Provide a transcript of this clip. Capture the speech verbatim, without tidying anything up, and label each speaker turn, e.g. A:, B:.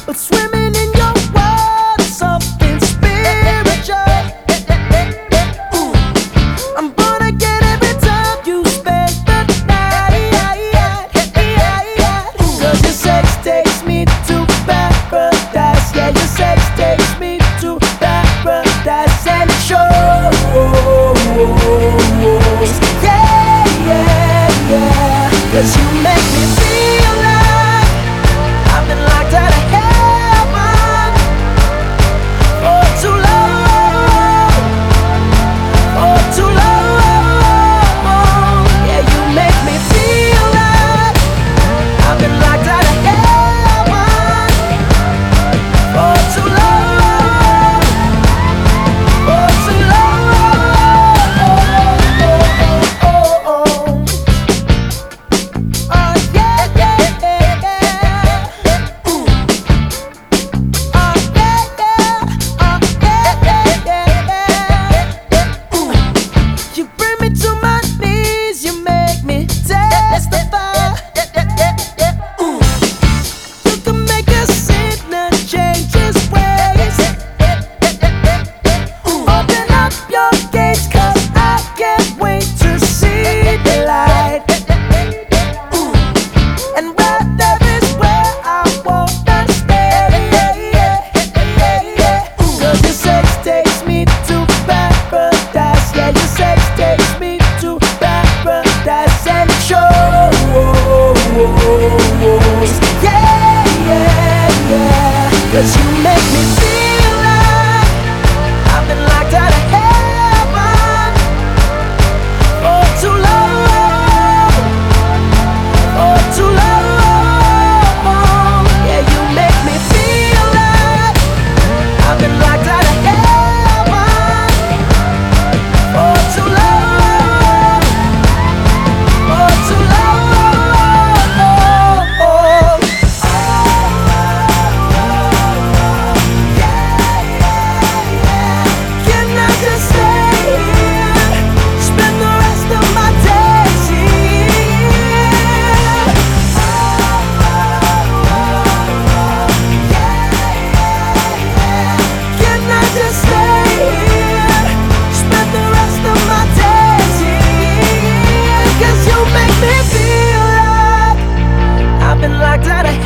A: but swimming in your world is something spiritual. Ooh, I'm born again every time you spend the night. Cause your sex takes me to paradise. Yeah, your sex takes me to paradise. And it shows. Yeah, yeah, yeah. Cause you make me feel like I've been locked out of heaven for too long, for too long. Yeah, you make me feel like I've been locked out of heaven for too long, for too long. Oh, oh, oh. Oh, yeah, yeah, yeah, yeah. Ooh. Oh, yeah, yeah. Oh, yeah, yeah, yeah, yeah. Ooh. You bring me to my knees, you make me testify. Ooh. You can make a sinner change his ways. Ooh. Open up your gates, cause I can't wait to see the light. Ooh. And where there is where I wanna stay. Ooh. Cause your sex takes me to paradise. Yeah, your sex takes me to paradise. And it shows. Yeah, yeah, yeah. Cause you make me feel like I've been locked out of heaven for too long, for too long. Yeah, you make me feel like I've been locked out of heaven for too long, for too long. Can I just stay here, spend the rest of my days here? Can I just stay here, spend the rest of my days here? Cause you make me feel like I've been locked out of